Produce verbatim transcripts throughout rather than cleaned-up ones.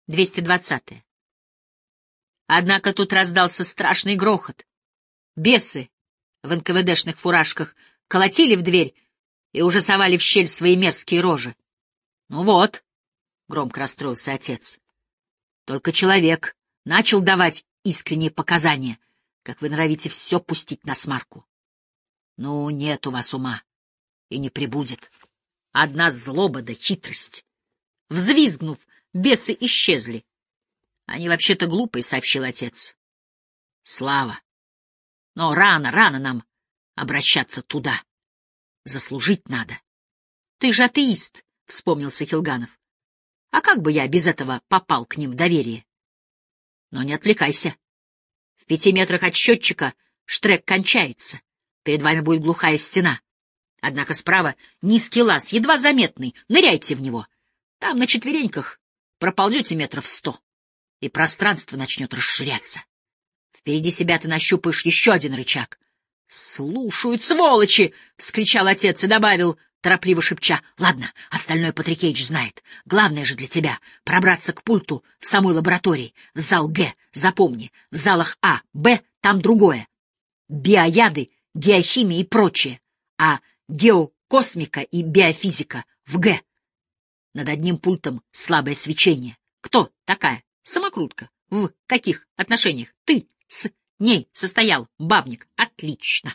двести двадцатое. Однако тут раздался страшный грохот. Бесы в эн ка вэ дэшных фуражках колотили в дверь и уже совали в щель свои мерзкие рожи. — Ну вот, — громко расстроился отец, — только человек начал давать искренние показания, как вы норовите все пустить на смарку. Ну, нет у вас ума, и не прибудет. Одна злоба да хитрость. Взвизгнув, бесы исчезли. Они вообще-то глупые, — сообщил отец. Слава. Но рано, рано нам обращаться туда. Заслужить надо. Ты же атеист, — вспомнился Хилганов. А как бы я без этого попал к ним в доверие? Но не отвлекайся. В пяти метрах от счетчика штрек кончается. Перед вами будет глухая стена. Однако справа низкий лаз, едва заметный. Ныряйте в него. Там на четвереньках проползете метров сто, и пространство начнет расширяться. Впереди себя ты нащупаешь еще один рычаг. — Слушают, сволочи! — вскричал отец и добавил, торопливо шепча. — Ладно, остальное Патрикеич знает. Главное же для тебя — пробраться к пульту в самой лаборатории, в зал Г. Запомни, в залах А, Б — там другое. Биояды, геохимия и прочее. А геокосмика и биофизика в Г. Над одним пультом слабое свечение. Кто такая? Самокрутка. В каких отношениях ты с ней состоял, бабник? Отлично.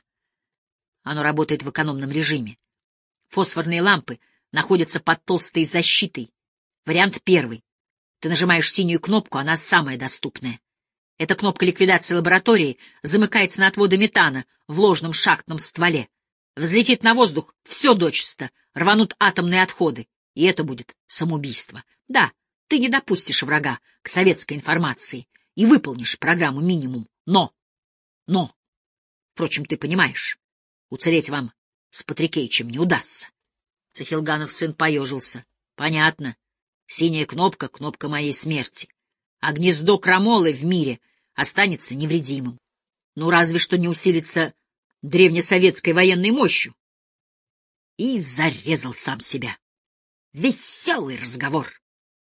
Оно работает в экономном режиме. Фосфорные лампы находятся под толстой защитой. Вариант первый. Ты нажимаешь синюю кнопку, она самая доступная. Эта кнопка ликвидации лаборатории замыкается на отводе метана в ложном шахтном стволе. Взлетит на воздух, все дочисто, рванут атомные отходы, и это будет самоубийство. Да, ты не допустишь врага к советской информации и выполнишь программу минимум. Но, но, впрочем, ты понимаешь, уцелеть вам с Патрикеичем не удастся. Цехилганов сын поежился. Понятно. Синяя кнопка — кнопка моей смерти. А гнездо крамолы в мире останется невредимым. Ну, разве что не усилится древнесоветской военной мощью. И зарезал сам себя. Веселый разговор.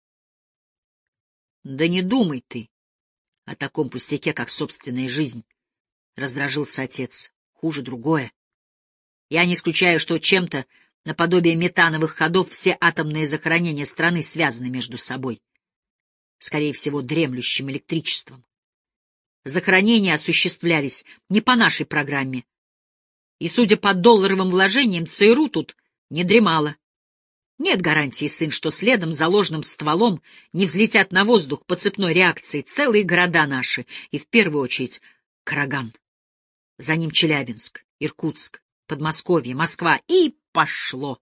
Да не думай ты о таком пустяке, как собственная жизнь, — раздражился отец. Хуже другое. Я не исключаю, что чем-то наподобие метановых ходов все атомные захоронения страны связаны между собой. Скорее всего, дремлющим электричеством. Захоронения осуществлялись не по нашей программе. И, судя по долларовым вложениям, ЦРУ тут не дремало. Нет гарантии, сын, что следом за ложным стволом не взлетят на воздух по цепной реакции целые города наши, и в первую очередь Караган. За ним Челябинск, Иркутск, Подмосковье, Москва, и пошло.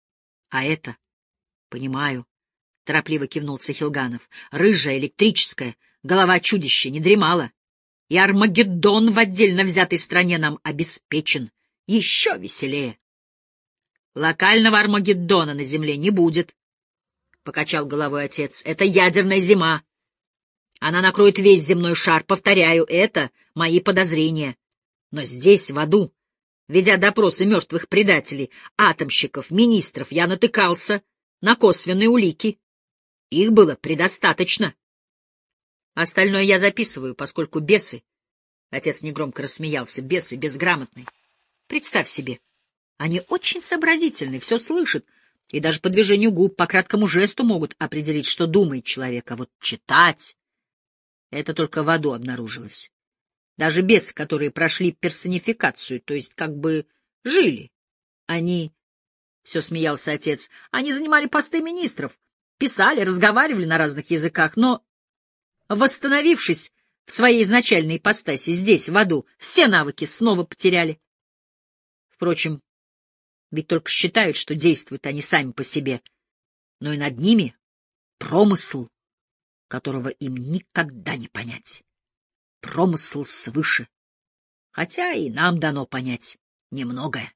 А это, понимаю, — торопливо кивнул Цехилганов, — рыжая, электрическая, голова чудища не дремала, и Армагеддон в отдельно взятой стране нам обеспечен. Еще веселее. Локального Армагеддона на земле не будет, — покачал головой отец. Это ядерная зима. Она накроет весь земной шар. Повторяю, это мои подозрения. Но здесь, в аду, ведя допросы мертвых предателей, атомщиков, министров, я натыкался на косвенные улики. Их было предостаточно. Остальное я записываю, поскольку бесы... Отец негромко рассмеялся. Бесы безграмотные. Представь себе. Они очень сообразительны, все слышат, и даже по движению губ, по краткому жесту могут определить, что думает человек. А вот читать — это только в аду обнаружилось. Даже бесы, которые прошли персонификацию, то есть как бы жили, они... Все смеялся отец. Они занимали посты министров, писали, разговаривали на разных языках, но, восстановившись в своей изначальной ипостаси здесь, в аду, все навыки снова потеряли. Впрочем, ведь только считают, что действуют они сами по себе, но и над ними промысл, которого им никогда не понять. Промысл свыше. Хотя и нам дано понять немногое.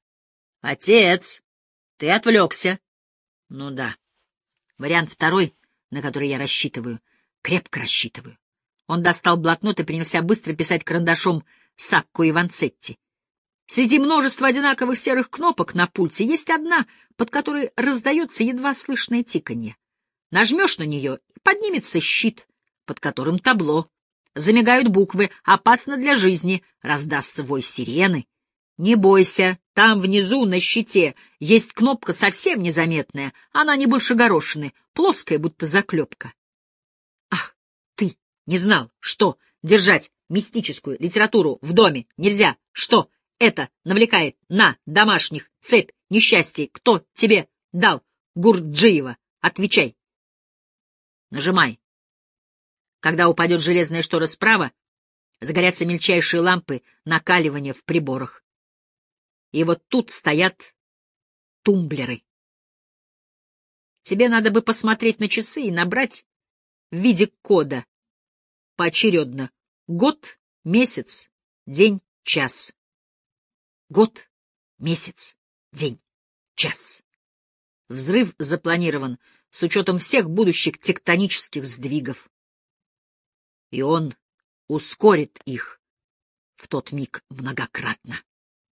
Отец, ты отвлекся. Ну да. Вариант второй, на который я рассчитываю, крепко рассчитываю. Он достал блокнот и принялся быстро писать карандашом Сакко и Ванцетти. Среди множества одинаковых серых кнопок на пульте есть одна, под которой раздается едва слышное тиканье. Нажмешь на нее, и Поднимется щит, под которым табло. Замигают буквы «Опасно для жизни», раздастся вой сирены. Не бойся, там внизу на щите есть кнопка совсем незаметная, она не больше горошины, плоская, будто заклепка. Ах, ты не знал, что держать мистическую литературу в доме нельзя, что это навлекает на домашних цепь несчастий. Кто тебе дал, Гурджиева? Отвечай. Нажимай. Когда упадет железная штора справа, загорятся мельчайшие лампы накаливания в приборах. И вот тут стоят тумблеры. Тебе надо бы посмотреть на часы и набрать в виде кода поочередно год, месяц, день, час. Год, месяц, день, час. Взрыв запланирован с учетом всех будущих тектонических сдвигов. И он ускорит их в тот миг многократно.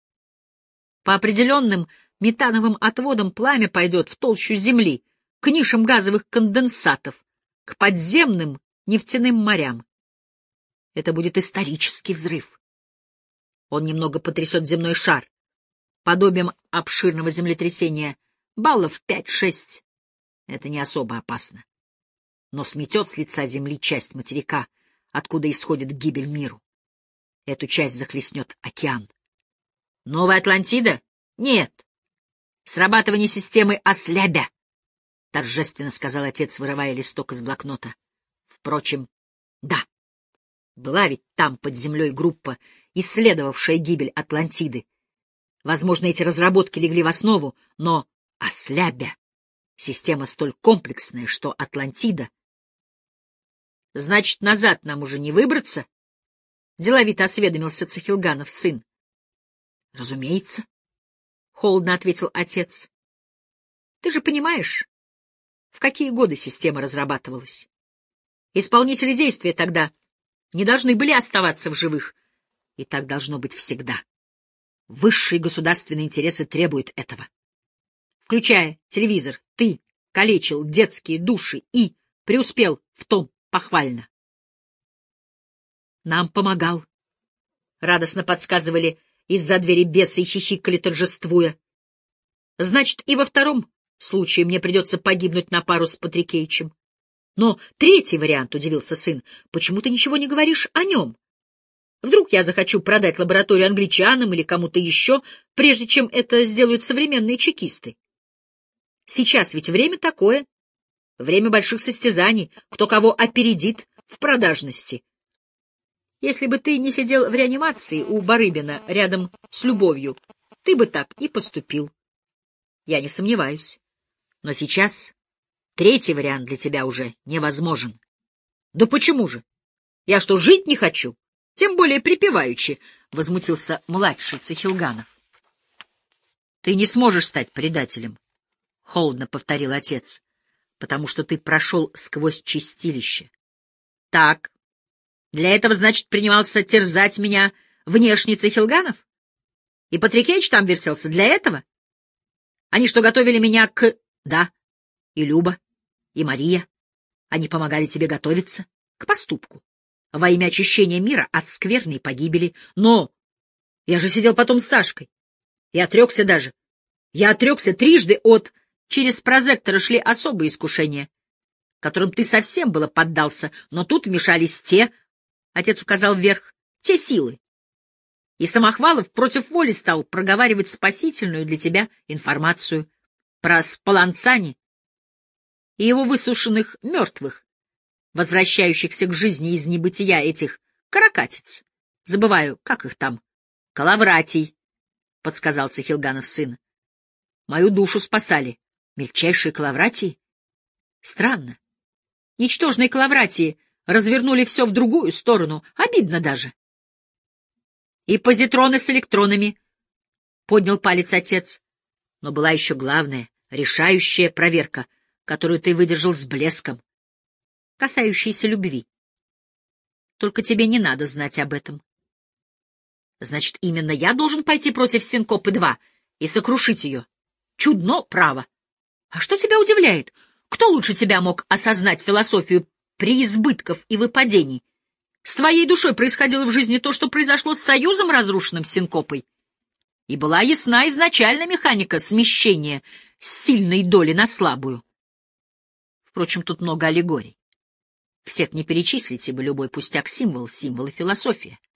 По определенным метановым отводам пламя пойдет в толщу земли, к нишам газовых конденсатов, к подземным нефтяным морям. Это будет исторический взрыв. Он немного потрясет земной шар, подобием обширного землетрясения, баллов пять-шесть. Это не особо опасно. Но сметет с лица земли часть материка, откуда исходит гибель миру. Эту часть захлестнет океан. Новая Атлантида? Нет. Срабатывание системы Ослябя, — торжественно сказал отец, вырывая листок из блокнота. Впрочем, да. Была ведь там под землей группа, исследовавшая гибель Атлантиды. Возможно, эти разработки легли в основу, но Ослябя — система столь комплексная, что Атлантида... Значит, назад нам уже не выбраться? Деловито осведомился Цахилганов сын. — Разумеется, — холодно ответил отец. — Ты же понимаешь, в какие годы система разрабатывалась? Исполнители действия тогда не должны были оставаться в живых, и так должно быть всегда. Высшие государственные интересы требуют этого. Включая телевизор, ты калечил детские души и преуспел в том похвально. Нам помогал. Радостно подсказывали из-за двери бесы и хихикали, торжествуя. Значит, и во втором случае мне придется погибнуть на пару с Патрикеичем. Но третий вариант, — удивился сын, — почему ты ничего не говоришь о нем? Вдруг я захочу продать лабораторию англичанам или кому-то еще, прежде чем это сделают современные чекисты. Сейчас ведь время такое, время больших состязаний, кто кого опередит в продажности. Если бы ты не сидел в реанимации у Барыбина рядом с Любовью, ты бы так и поступил. Я не сомневаюсь. Но сейчас третий вариант для тебя уже невозможен. Да почему же? Я что, жить не хочу? Тем более припеваючи, — возмутился младший Цахилганов. Ты не сможешь стать предателем, — холодно повторил отец, — потому что ты прошел сквозь чистилище. Так, для этого, значит, принимался терзать меня внешний Цахилганов? И Патрикеич там вертелся для этого? Они что, готовили меня к... Да, и Люба, и Мария. Они помогали тебе готовиться к поступку во имя очищения мира от скверной погибели. Но я же сидел потом с Сашкой и отрекся даже. Я отрекся трижды от... Через прозекторы шли особые искушения, которым ты совсем было поддался, но тут вмешались те, — отец указал вверх, — те силы. И Самохвалов против воли стал проговаривать спасительную для тебя информацию про Спаланцани и его высушенных мертвых, возвращающихся к жизни из небытия этих каракатиц. Забываю, как их там? Калавратий, — подсказал Цахилганов сын. Мою душу спасали. Мельчайшие калавратии? Странно. Ничтожные калавратии развернули все в другую сторону. Обидно даже. И позитроны с электронами, — поднял палец отец. Но была еще главная, решающая проверка, которую ты выдержал с блеском, касающаяся любви. Только тебе не надо знать об этом. Значит, именно я должен пойти против Синкопы-два и сокрушить ее. Чудно, право. А что тебя удивляет? Кто лучше тебя мог осознать философию преизбытков и выпадений? С твоей душой происходило в жизни то, что произошло с союзом, разрушенным синкопой. И была ясна изначально механика смещения с сильной доли на слабую. Впрочем, тут много аллегорий. Всех не перечислить, ибо любой пустяк — символ, символ и философия.